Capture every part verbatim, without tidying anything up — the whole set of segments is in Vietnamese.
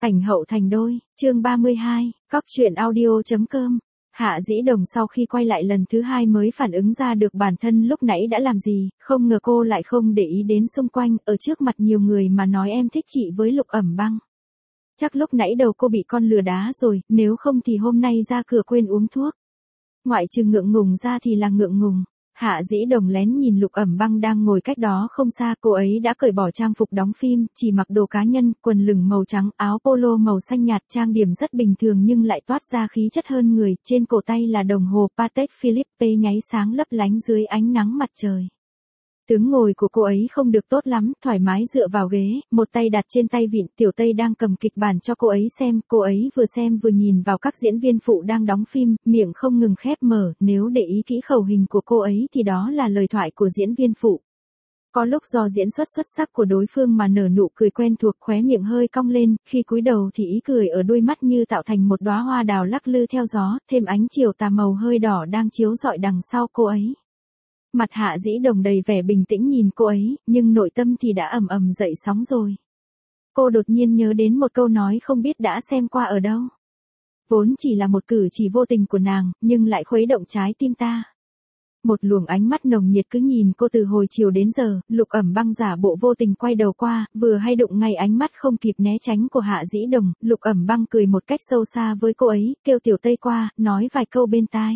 Ảnh hậu thành đôi, chương ba mươi hai, cóc truyện audio.com. Hạ Dĩ Đồng sau khi quay lại lần thứ hai mới phản ứng ra được bản thân lúc nãy đã làm gì, không ngờ cô lại không để ý đến xung quanh, ở trước mặt nhiều người mà nói em thích chị với Lục Ẩm Băng. Chắc lúc nãy đầu cô bị con lừa đá rồi, nếu không thì hôm nay ra cửa quên uống thuốc. Ngoại trừ ngượng ngùng ra thì là ngượng ngùng. Hạ Dĩ Đồng lén nhìn Lục Ẩm Băng đang ngồi cách đó không xa, cô ấy đã cởi bỏ trang phục đóng phim, chỉ mặc đồ cá nhân, quần lửng màu trắng, áo polo màu xanh nhạt, trang điểm rất bình thường nhưng lại toát ra khí chất hơn người, trên cổ tay là đồng hồ Patek Philippe nháy sáng lấp lánh dưới ánh nắng mặt trời. Tướng ngồi của cô ấy không được tốt lắm, thoải mái dựa vào ghế, một tay đặt trên tay vịn, Tiểu Tây đang cầm kịch bản cho cô ấy xem, cô ấy vừa xem vừa nhìn vào các diễn viên phụ đang đóng phim, miệng không ngừng khép mở, nếu để ý kỹ khẩu hình của cô ấy thì đó là lời thoại của diễn viên phụ. Có lúc do diễn xuất xuất sắc của đối phương mà nở nụ cười quen thuộc, khóe miệng hơi cong lên, khi cúi đầu thì ý cười ở đôi mắt như tạo thành một đóa hoa đào lắc lư theo gió, thêm ánh chiều tà màu hơi đỏ đang chiếu rọi đằng sau cô ấy. Mặt Hạ Dĩ Đồng đầy vẻ bình tĩnh nhìn cô ấy, nhưng nội tâm thì đã ầm ầm dậy sóng rồi. Cô đột nhiên nhớ đến một câu nói không biết đã xem qua ở đâu. Vốn chỉ là một cử chỉ vô tình của nàng, nhưng lại khuấy động trái tim ta. Một luồng ánh mắt nồng nhiệt cứ nhìn cô từ hồi chiều đến giờ, Lục Ẩm Băng giả bộ vô tình quay đầu qua, vừa hay đụng ngay ánh mắt không kịp né tránh của Hạ Dĩ Đồng, Lục Ẩm Băng cười một cách sâu xa với cô ấy, kêu Tiểu Tây qua, nói vài câu bên tai.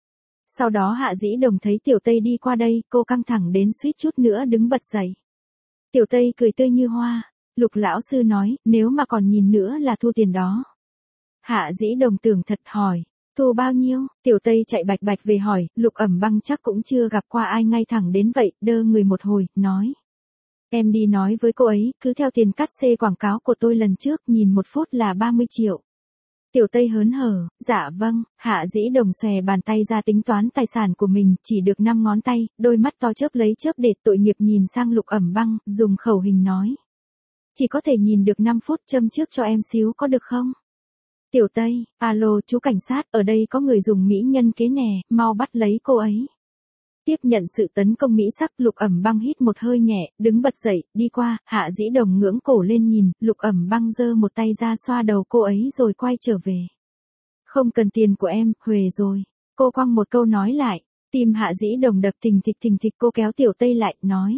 Sau đó Hạ Dĩ Đồng thấy Tiểu Tây đi qua đây, cô căng thẳng đến suýt chút nữa đứng bật dậy. Tiểu Tây cười tươi như hoa, Lục lão sư nói, nếu mà còn nhìn nữa là thu tiền đó. Hạ Dĩ Đồng tưởng thật hỏi, thu bao nhiêu? Tiểu Tây chạy bạch bạch về hỏi, Lục Ẩm Băng chắc cũng chưa gặp qua ai ngay thẳng đến vậy, đơ người một hồi, nói. Em đi nói với cô ấy, cứ theo tiền cắt xê quảng cáo của tôi lần trước, nhìn một phút là ba mươi triệu. Tiểu Tây hớn hở, dạ vâng, Hạ Dĩ Đồng xòe bàn tay ra tính toán tài sản của mình, chỉ được năm ngón tay, đôi mắt to chớp lấy chớp để tội nghiệp nhìn sang Lục Ẩm Băng, dùng khẩu hình nói. Chỉ có thể nhìn được năm phút, châm trước cho em xíu có được không? Tiểu Tây, alo chú cảnh sát, ở đây có người dùng mỹ nhân kế nè, mau bắt lấy cô ấy. Tiếp nhận sự tấn công mỹ sắc, Lục Ẩm Băng hít một hơi nhẹ, đứng bật dậy, đi qua, Hạ Dĩ Đồng ngưỡng cổ lên nhìn, Lục Ẩm Băng giơ một tay ra xoa đầu cô ấy rồi quay trở về. Không cần tiền của em, huề rồi. Cô quăng một câu nói lại, tim Hạ Dĩ Đồng đập thình thịch thình thịch, cô kéo Tiểu Tây lại, nói.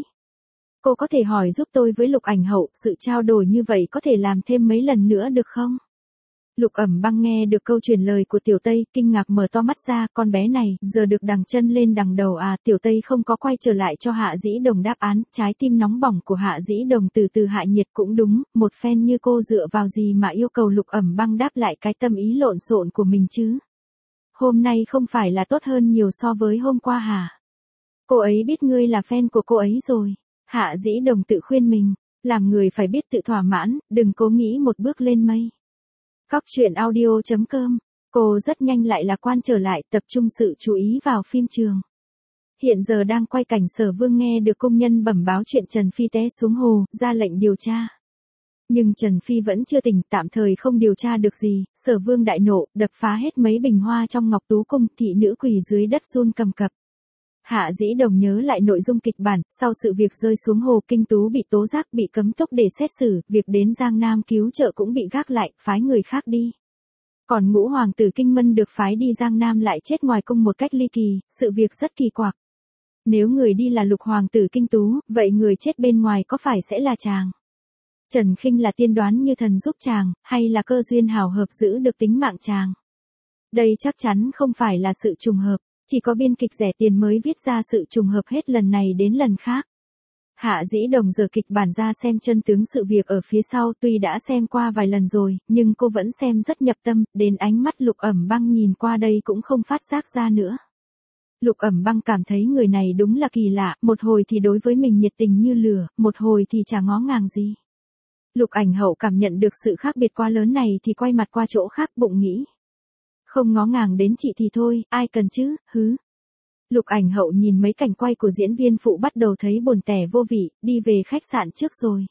Cô có thể hỏi giúp tôi với Lục ảnh hậu, sự trao đổi như vậy có thể làm thêm mấy lần nữa được không? Lục Ẩm Băng nghe được câu truyền lời của Tiểu Tây, kinh ngạc mở to mắt ra, con bé này, giờ được đằng chân lên đằng đầu à, Tiểu Tây không có quay trở lại cho Hạ Dĩ Đồng đáp án, trái tim nóng bỏng của Hạ Dĩ Đồng từ từ hạ nhiệt cũng đúng, một fan như cô dựa vào gì mà yêu cầu Lục Ẩm Băng đáp lại cái tâm ý lộn xộn của mình chứ? Hôm nay không phải là tốt hơn nhiều so với hôm qua hả? Cô ấy biết ngươi là fan của cô ấy rồi. Hạ Dĩ Đồng tự khuyên mình, làm người phải biết tự thỏa mãn, đừng cố nghĩ một bước lên mây. Cóc truyện audio.com, cô rất nhanh lại lạc quan trở lại, tập trung sự chú ý vào phim trường. Hiện giờ đang quay cảnh Sở Vương nghe được công nhân bẩm báo chuyện Trần Phi té xuống hồ, ra lệnh điều tra. Nhưng Trần Phi vẫn chưa tỉnh, tạm thời không điều tra được gì, Sở Vương đại nộ, đập phá hết mấy bình hoa trong Ngọc Tú Cung, thị nữ quỳ dưới đất run cầm cập. Hạ Dĩ Đồng nhớ lại nội dung kịch bản, sau sự việc rơi xuống hồ, Kinh Tú bị tố giác, bị cấm túc để xét xử, việc đến Giang Nam cứu trợ cũng bị gác lại, phái người khác đi. Còn ngũ hoàng tử Kinh Mân được phái đi Giang Nam lại chết ngoài cung một cách ly kỳ, sự việc rất kỳ quặc. Nếu người đi là lục hoàng tử Kinh Tú, vậy người chết bên ngoài có phải sẽ là chàng? Trần Khinh là tiên đoán như thần giúp chàng, hay là cơ duyên hảo hợp giữ được tính mạng chàng? Đây chắc chắn không phải là sự trùng hợp. Chỉ có biên kịch rẻ tiền mới viết ra sự trùng hợp hết lần này đến lần khác. Hạ Dĩ Đồng giở kịch bản ra xem chân tướng sự việc ở phía sau, tuy đã xem qua vài lần rồi, nhưng cô vẫn xem rất nhập tâm, đến ánh mắt Lục Ẩm Băng nhìn qua đây cũng không phát giác ra nữa. Lục Ẩm Băng cảm thấy người này đúng là kỳ lạ, một hồi thì đối với mình nhiệt tình như lửa, một hồi thì chả ngó ngàng gì. Lục ảnh hậu cảm nhận được sự khác biệt quá lớn này thì quay mặt qua chỗ khác, bụng nghĩ. Không ngó ngàng đến chị thì thôi, ai cần chứ, hứ. Lục ảnh hậu nhìn mấy cảnh quay của diễn viên phụ bắt đầu thấy buồn tẻ vô vị, đi về khách sạn trước rồi.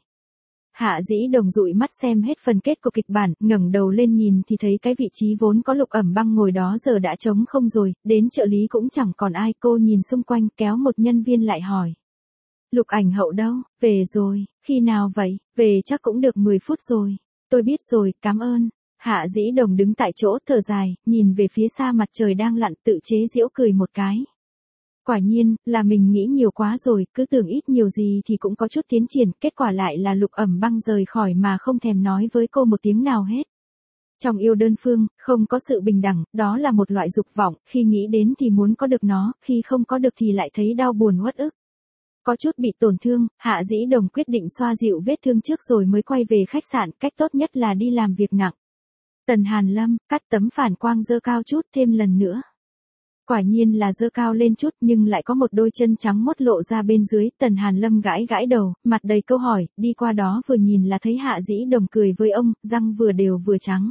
Hạ Dĩ Đồng dụi mắt xem hết phần kết của kịch bản, ngẩng đầu lên nhìn thì thấy cái vị trí vốn có Lục Ẩm Băng ngồi đó giờ đã trống không rồi, đến trợ lý cũng chẳng còn ai, cô nhìn xung quanh kéo một nhân viên lại hỏi. Lục ảnh hậu đâu, về rồi, khi nào vậy, về chắc cũng được mười phút rồi. Tôi biết rồi, cảm ơn. Hạ Dĩ Đồng đứng tại chỗ thở dài, nhìn về phía xa mặt trời đang lặn tự chế giễu cười một cái. Quả nhiên, là mình nghĩ nhiều quá rồi, cứ tưởng ít nhiều gì thì cũng có chút tiến triển, kết quả lại là Lục Ẩm Băng rời khỏi mà không thèm nói với cô một tiếng nào hết. Trong yêu đơn phương, không có sự bình đẳng, đó là một loại dục vọng, khi nghĩ đến thì muốn có được nó, khi không có được thì lại thấy đau buồn uất ức. Có chút bị tổn thương, Hạ Dĩ Đồng quyết định xoa dịu vết thương trước rồi mới quay về khách sạn, cách tốt nhất là đi làm việc nặng. Tần Hàn Lâm, cắt tấm phản quang dơ cao chút thêm lần nữa. Quả nhiên là dơ cao lên chút nhưng lại có một đôi chân trắng mốt lộ ra bên dưới, Tần Hàn Lâm gãi gãi đầu, mặt đầy câu hỏi, đi qua đó vừa nhìn là thấy Hạ Dĩ Đồng cười với ông, răng vừa đều vừa trắng.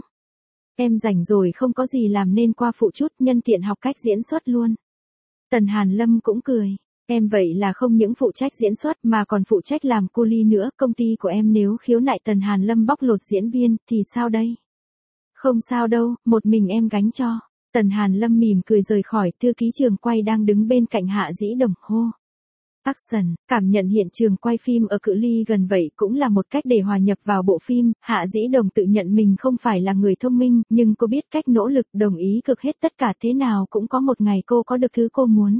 Em rảnh rồi không có gì làm nên qua phụ chút, nhân tiện học cách diễn xuất luôn. Tần Hàn Lâm cũng cười, em vậy là không những phụ trách diễn xuất mà còn phụ trách làm cu li nữa, công ty của em nếu khiếu nại Tần Hàn Lâm bóc lột diễn viên, thì sao đây? Không sao đâu, một mình em gánh cho. Tần Hàn Lâm mỉm cười rời khỏi, thư ký trường quay đang đứng bên cạnh Hạ Dĩ Đồng, hô. Action, cảm nhận hiện trường quay phim ở cự ly gần vậy cũng là một cách để hòa nhập vào bộ phim. Hạ Dĩ Đồng tự nhận mình không phải là người thông minh, nhưng cô biết cách nỗ lực, đồng ý cực hết tất cả, thế nào cũng có một ngày cô có được thứ cô muốn.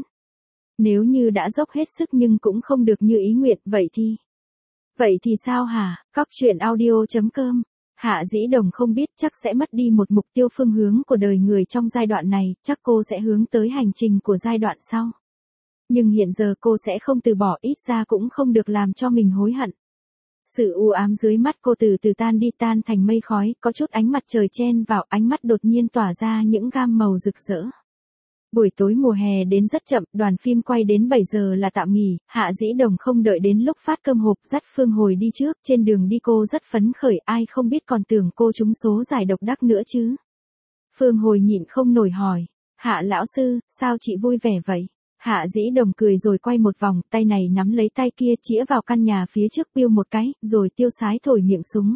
Nếu như đã dốc hết sức nhưng cũng không được như ý nguyện, vậy thì... Vậy thì sao hả? Cóc truyện audio chấm com. Hạ Dĩ Đồng không biết, chắc sẽ mất đi một mục tiêu phương hướng của đời người trong giai đoạn này, chắc cô sẽ hướng tới hành trình của giai đoạn sau. Nhưng hiện giờ cô sẽ không từ bỏ, ít ra cũng không được làm cho mình hối hận. Sự u ám dưới mắt cô từ từ tan đi, tan thành mây khói, có chút ánh mặt trời chen vào, ánh mắt đột nhiên tỏa ra những gam màu rực rỡ. Buổi tối mùa hè đến rất chậm, đoàn phim quay đến bảy giờ là tạm nghỉ, Hạ Dĩ Đồng không đợi đến lúc phát cơm hộp, dắt Phương Hồi đi trước, trên đường đi cô rất phấn khởi, ai không biết còn tưởng cô trúng số giải độc đắc nữa chứ. Phương Hồi nhịn không nổi hỏi, Hạ lão sư, sao chị vui vẻ vậy? Hạ Dĩ Đồng cười rồi quay một vòng, tay này nắm lấy tay kia chĩa vào căn nhà phía trước piu một cái, rồi tiêu sái thổi miệng súng.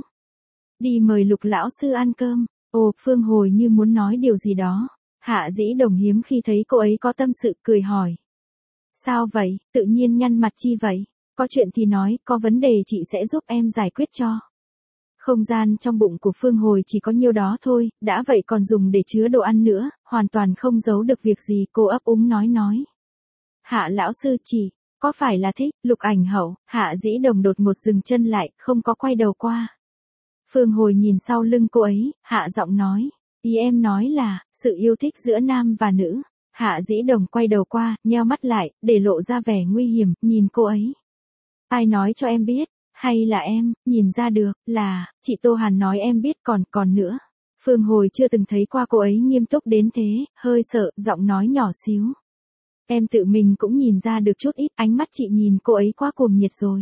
Đi mời Lục lão sư ăn cơm. Ồ, Phương Hồi như muốn nói điều gì đó. Hạ Dĩ Đồng hiếm khi thấy cô ấy có tâm sự, cười hỏi. Sao vậy, tự nhiên nhăn mặt chi vậy? Có chuyện thì nói, có vấn đề chị sẽ giúp em giải quyết cho. Không gian trong bụng của Phương Hồi chỉ có nhiêu đó thôi, đã vậy còn dùng để chứa đồ ăn nữa, hoàn toàn không giấu được việc gì, cô ấp úng nói nói. Hạ lão sư chỉ, có phải là thích, Lục Ảnh Hậu? Hạ Dĩ Đồng đột ngột dừng chân lại, không có quay đầu qua. Phương Hồi nhìn sau lưng cô ấy, hạ giọng nói. Ý em nói là, sự yêu thích giữa nam và nữ. Hạ Dĩ Đồng quay đầu qua, nheo mắt lại, để lộ ra vẻ nguy hiểm, nhìn cô ấy. Ai nói cho em biết, hay là em, nhìn ra được, là, chị Tô Hàn nói em biết còn, còn nữa. Phương Hồi chưa từng thấy qua cô ấy nghiêm túc đến thế, hơi sợ, giọng nói nhỏ xíu. Em tự mình cũng nhìn ra được chút ít, ánh mắt chị nhìn cô ấy quá cuồng nhiệt rồi.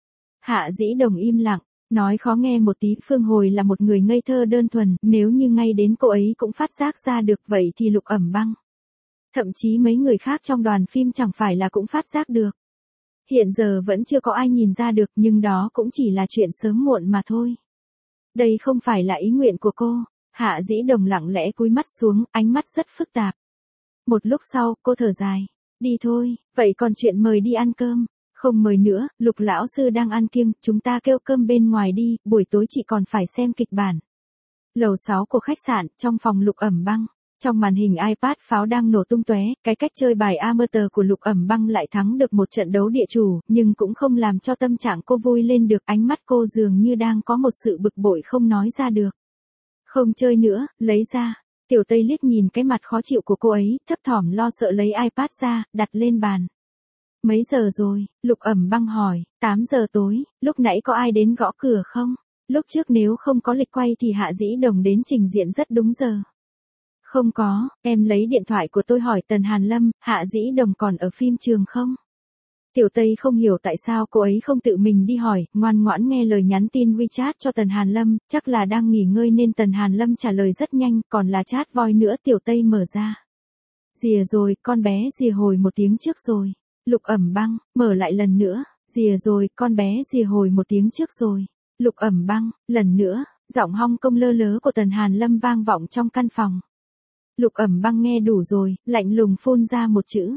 Hạ Dĩ Đồng im lặng. Nói khó nghe một tí, Phương Hồi là một người ngây thơ đơn thuần, nếu như ngay đến cô ấy cũng phát giác ra được vậy thì Lục Ẩm Băng. Thậm chí mấy người khác trong đoàn phim chẳng phải là cũng phát giác được. Hiện giờ vẫn chưa có ai nhìn ra được, nhưng đó cũng chỉ là chuyện sớm muộn mà thôi. Đây không phải là ý nguyện của cô. Hạ Dĩ Đồng lặng lẽ cúi mắt xuống, ánh mắt rất phức tạp. Một lúc sau, cô thở dài. Đi thôi, vậy còn chuyện mời đi ăn cơm. Không mời nữa, Lục lão sư đang ăn kiêng, chúng ta kêu cơm bên ngoài đi, buổi tối chị còn phải xem kịch bản. Lầu sáu của khách sạn, trong phòng Lục Ẩm Băng. Trong màn hình iPad pháo đang nổ tung tóe, cái cách chơi bài amateur của Lục Ẩm Băng lại thắng được một trận đấu địa chủ, nhưng cũng không làm cho tâm trạng cô vui lên được, ánh mắt cô dường như đang có một sự bực bội không nói ra được. Không chơi nữa, lấy ra. Tiểu Tây liếc nhìn cái mặt khó chịu của cô ấy, thấp thỏm lo sợ lấy iPad ra, đặt lên bàn. Mấy giờ rồi? Lục Ẩm Băng hỏi. tám giờ tối, lúc nãy có ai đến gõ cửa không? Lúc trước nếu không có lịch quay thì Hạ Dĩ Đồng đến trình diện rất đúng giờ. Không có, em lấy điện thoại của tôi hỏi Tần Hàn Lâm, Hạ Dĩ Đồng còn ở phim trường không? Tiểu Tây không hiểu tại sao cô ấy không tự mình đi hỏi, ngoan ngoãn nghe lời nhắn tin WeChat cho Tần Hàn Lâm, chắc là đang nghỉ ngơi nên Tần Hàn Lâm trả lời rất nhanh, còn là chat voice nữa. Tiểu Tây mở ra. Rìa rồi, con bé rìa hồi một tiếng trước rồi. Lục Ẩm Băng, mở lại lần nữa, rìa rồi, con bé rìa hồi một tiếng trước rồi. Lục Ẩm Băng, lần nữa, giọng Hong Kong lơ lớ của Tần Hàn Lâm vang vọng trong căn phòng. Lục Ẩm Băng nghe đủ rồi, lạnh lùng phun ra một chữ.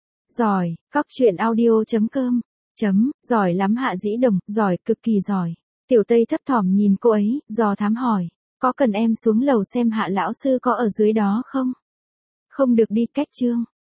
Giỏi, cóc truyện audio chấm com, chấm, giỏi lắm Hạ Dĩ Đồng, giỏi, cực kỳ giỏi. Tiểu Tây thấp thỏm nhìn cô ấy, dò thám hỏi, có cần em xuống lầu xem Hạ lão sư có ở dưới đó không? Không được đi, cách chương.